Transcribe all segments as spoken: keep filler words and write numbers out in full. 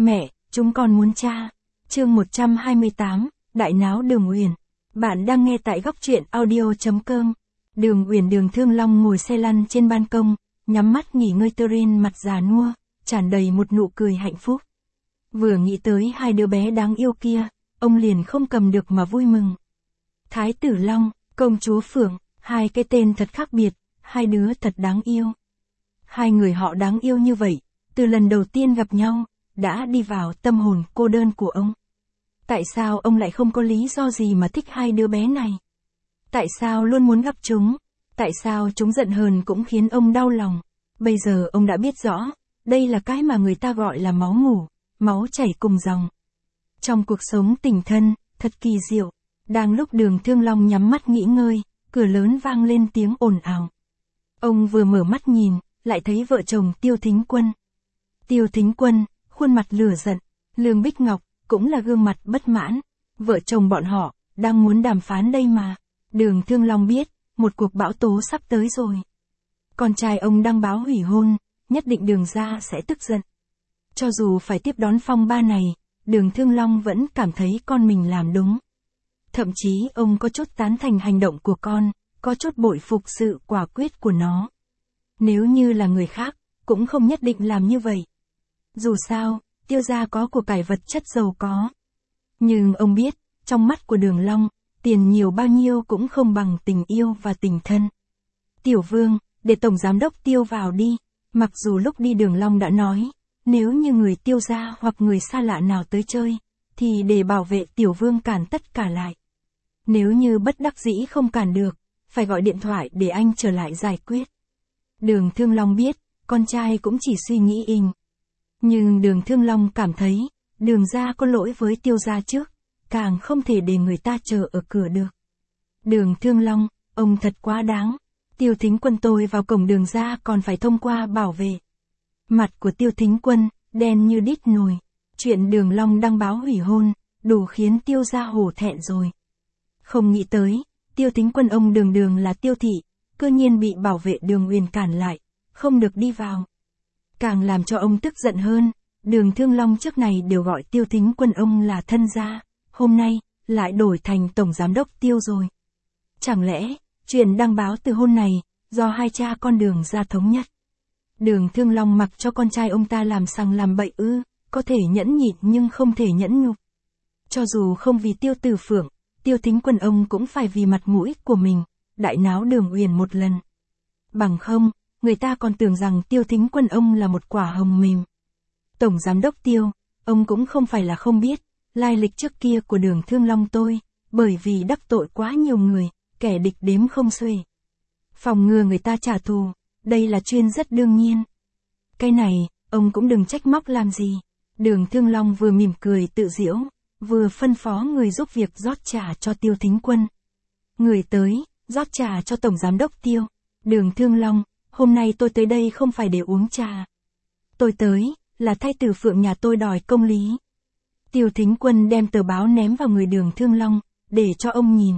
Mẹ, chúng con muốn cha. Chương một trăm hai mươi tám, Đại náo Đường Uyển. Bạn đang nghe tại góc truyện audio chấm com. Đường Uyển Đường Thương Long ngồi xe lăn trên ban công, nhắm mắt nghỉ ngơi, tơ rin mặt già nua, tràn đầy một nụ cười hạnh phúc. Vừa nghĩ tới hai đứa bé đáng yêu kia, ông liền không cầm được mà vui mừng. Thái tử Long, công chúa Phượng, hai cái tên thật khác biệt, hai đứa thật đáng yêu. Hai người họ đáng yêu như vậy, từ lần đầu tiên gặp nhau, đã đi vào tâm hồn cô đơn của ông. Tại sao ông lại không có lý do gì mà thích hai đứa bé này? Tại sao luôn muốn gặp chúng? Tại sao chúng giận hờn cũng khiến ông đau lòng? Bây giờ ông đã biết rõ, đây là cái mà người ta gọi là máu mủ, máu chảy cùng dòng. Trong cuộc sống tình thân, thật kỳ diệu. Đang lúc Đường Thương Long nhắm mắt nghỉ ngơi, cửa lớn vang lên tiếng ồn ào. Ông vừa mở mắt nhìn, lại thấy vợ chồng Tiêu Thính Quân. Tiêu Thính Quân, khuôn mặt lửa giận, Lương Bích Ngọc, cũng là gương mặt bất mãn. Vợ chồng bọn họ, đang muốn đàm phán đây mà. Đường Thương Long biết, một cuộc bão tố sắp tới rồi. Con trai ông đăng báo hủy hôn, nhất định Đường gia sẽ tức giận. Cho dù phải tiếp đón phong ba này, Đường Thương Long vẫn cảm thấy con mình làm đúng. Thậm chí ông có chút tán thành hành động của con, có chút bội phục sự quả quyết của nó. Nếu như là người khác, cũng không nhất định làm như vậy. Dù sao, Tiêu gia có của cải vật chất giàu có. Nhưng ông biết, trong mắt của Đường Long, tiền nhiều bao nhiêu cũng không bằng tình yêu và tình thân. Tiểu Vương, để Tổng Giám đốc Tiêu vào đi. Mặc dù lúc đi Đường Long đã nói, nếu như người Tiêu gia hoặc người xa lạ nào tới chơi, thì để bảo vệ Tiểu Vương cản tất cả lại. Nếu như bất đắc dĩ không cản được, phải gọi điện thoại để anh trở lại giải quyết. Đường Thương Long biết, con trai cũng chỉ suy nghĩ inh. Nhưng Đường Thương Long cảm thấy, Đường gia có lỗi với Tiêu gia trước, càng không thể để người ta chờ ở cửa được. Đường Thương Long, ông thật quá đáng. Tiêu Thính Quân tôi vào cổng Đường gia còn phải thông qua bảo vệ. Mặt của Tiêu Thính Quân, đen như đít nồi. Chuyện Đường Long đăng báo hủy hôn, đủ khiến Tiêu gia hổ thẹn rồi. Không nghĩ tới, Tiêu Thính Quân ông đường đường là Tiêu thị, cơ nhiên bị bảo vệ Đường Uyển cản lại, không được đi vào. Càng làm cho ông tức giận hơn, Đường Thương Long trước này đều gọi Tiêu Thính Quân ông là thân gia, hôm nay, lại đổi thành Tổng Giám đốc Tiêu rồi. Chẳng lẽ, chuyện đăng báo từ hôn này, do hai cha con Đường gia thống nhất? Đường Thương Long mặc cho con trai ông ta làm sằng làm bậy ư, có thể nhẫn nhịn nhưng không thể nhẫn nhục. Cho dù không vì Tiêu Tử Phượng, Tiêu Thính Quân ông cũng phải vì mặt mũi của mình, đại náo Đường Uyển một lần. Bằng không, người ta còn tưởng rằng Tiêu Thính Quân ông là một quả hồng mềm. Tổng Giám đốc Tiêu, ông cũng không phải là không biết, lai lịch trước kia của Đường Thương Long tôi, bởi vì đắc tội quá nhiều người, kẻ địch đếm không xuể. Phòng ngừa người ta trả thù, đây là chuyện rất đương nhiên. Cái này, ông cũng đừng trách móc làm gì. Đường Thương Long vừa mỉm cười tự giễu, vừa phân phó người giúp việc rót trà cho Tiêu Thính Quân. Người tới, rót trà cho Tổng Giám đốc Tiêu. Đường Thương Long, hôm nay tôi tới đây không phải để uống trà. Tôi tới, là thay Tử Phượng nhà tôi đòi công lý. Tiêu Thính Quân đem tờ báo ném vào người Đường Thương Long, để cho ông nhìn.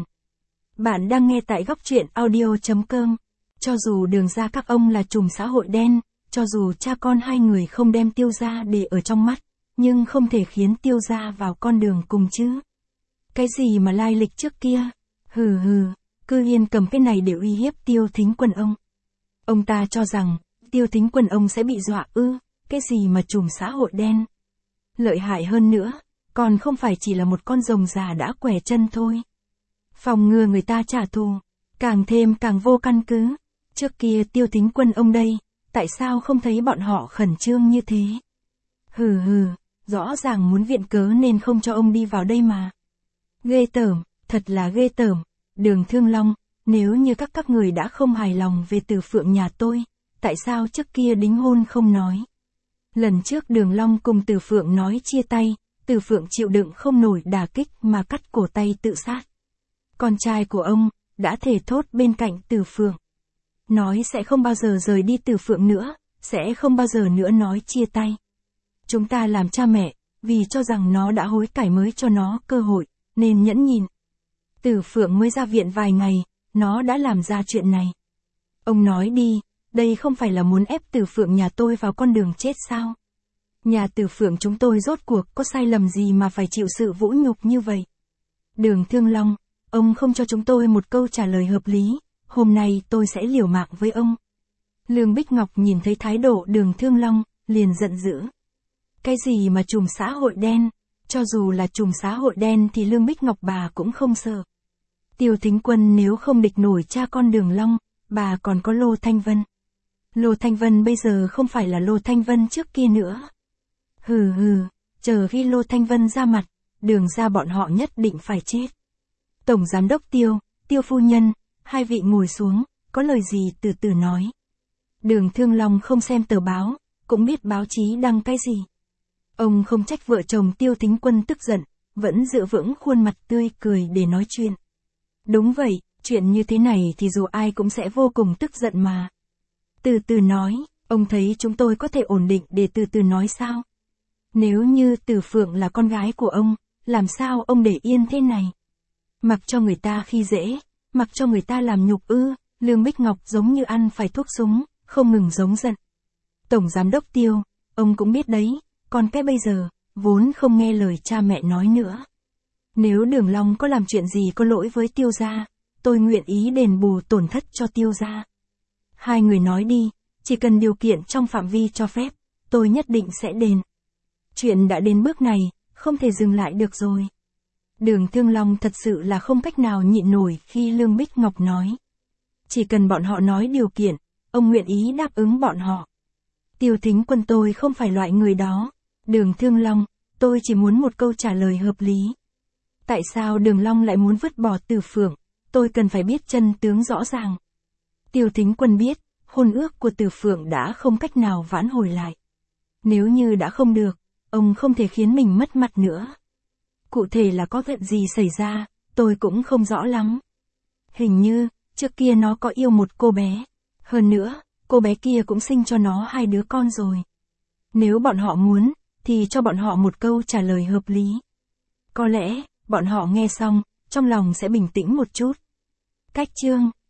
Bạn đang nghe tại góc truyện audio chấm com. Cho dù Đường gia các ông là trùm xã hội đen, cho dù cha con hai người không đem Tiêu gia để ở trong mắt, nhưng không thể khiến Tiêu gia vào con đường cùng chứ. Cái gì mà lai lịch trước kia? Hừ hừ, cứ yên cầm cái này để uy hiếp Tiêu Thính Quân ông. Ông ta cho rằng, Tiêu Thính Quân ông sẽ bị dọa ư, cái gì mà trùm xã hội đen. Lợi hại hơn nữa, còn không phải chỉ là một con rồng già đã quẻ chân thôi. Phòng ngừa người ta trả thù, càng thêm càng vô căn cứ. Trước kia Tiêu Thính Quân ông đây, tại sao không thấy bọn họ khẩn trương như thế? Hừ hừ, rõ ràng muốn viện cớ nên không cho ông đi vào đây mà. Ghê tởm, thật là ghê tởm. Đường Thương Long, nếu như các các người đã không hài lòng về Tử Phượng nhà tôi, tại sao trước kia đính hôn không nói? Lần trước Đường Long cùng Tử Phượng nói chia tay, Tử Phượng chịu đựng không nổi đả kích mà cắt cổ tay tự sát. Con trai của ông, đã thề thốt bên cạnh Tử Phượng. Nói sẽ không bao giờ rời đi Tử Phượng nữa, sẽ không bao giờ nữa nói chia tay. Chúng ta làm cha mẹ, vì cho rằng nó đã hối cải mới cho nó cơ hội, nên nhẫn nhịn. Tử Phượng mới ra viện vài ngày, nó đã làm ra chuyện này. Ông nói đi, đây không phải là muốn ép Tử Phượng nhà tôi vào con đường chết sao? Nhà Từ Phượng chúng tôi rốt cuộc có sai lầm gì mà phải chịu sự vũ nhục như vậy? Đường Thương Long, ông không cho chúng tôi một câu trả lời hợp lý, hôm nay tôi sẽ liều mạng với ông. Lương Bích Ngọc nhìn thấy thái độ Đường Thương Long, liền giận dữ. Cái gì mà trùm xã hội đen, cho dù là trùm xã hội đen thì Lương Bích Ngọc bà cũng không sợ. Tiêu Thính Quân nếu không địch nổi cha con Đường Long, bà còn có Lô Thanh Vân. Lô Thanh Vân bây giờ không phải là Lô Thanh Vân trước kia nữa. Hừ hừ, chờ khi Lô Thanh Vân ra mặt, Đường ra bọn họ nhất định phải chết. Tổng Giám đốc Tiêu, Tiêu phu nhân, hai vị ngồi xuống, có lời gì từ từ nói. Đường Thương Long không xem tờ báo, cũng biết báo chí đăng cái gì. Ông không trách vợ chồng Tiêu Thính Quân tức giận, vẫn giữ vững khuôn mặt tươi cười để nói chuyện. Đúng vậy, chuyện như thế này thì dù ai cũng sẽ vô cùng tức giận mà. Từ từ nói, ông thấy chúng tôi có thể ổn định để từ từ nói sao? Nếu như Từ Phượng là con gái của ông, làm sao ông để yên thế này? Mặc cho người ta khi dễ, mặc cho người ta làm nhục ư? Lương Bích Ngọc giống như ăn phải thuốc súng, không ngừng giống giận. Tổng Giám đốc Tiêu, ông cũng biết đấy, còn cái bây giờ, vốn không nghe lời cha mẹ nói nữa. Nếu Đường Long có làm chuyện gì có lỗi với Tiêu gia, tôi nguyện ý đền bù tổn thất cho Tiêu gia. Hai người nói đi, chỉ cần điều kiện trong phạm vi cho phép, tôi nhất định sẽ đền. Chuyện đã đến bước này, không thể dừng lại được rồi. Đường Thương Long thật sự là không cách nào nhịn nổi khi Lương Bích Ngọc nói. Chỉ cần bọn họ nói điều kiện, ông nguyện ý đáp ứng bọn họ. Tiêu Thính Quân tôi không phải loại người đó. Đường Thương Long, tôi chỉ muốn một câu trả lời hợp lý. Tại sao Đường Long lại muốn vứt bỏ Từ Phượng? Tôi cần phải biết chân tướng rõ ràng. Tiêu Thính Quân biết, hôn ước của Từ Phượng đã không cách nào vãn hồi lại. Nếu như đã không được, ông không thể khiến mình mất mặt nữa. Cụ thể là có chuyện gì xảy ra, tôi cũng không rõ lắm. Hình như, trước kia nó có yêu một cô bé. Hơn nữa, cô bé kia cũng sinh cho nó hai đứa con rồi. Nếu bọn họ muốn, thì cho bọn họ một câu trả lời hợp lý. Có lẽ, bọn họ nghe xong, trong lòng sẽ bình tĩnh một chút. Cách chương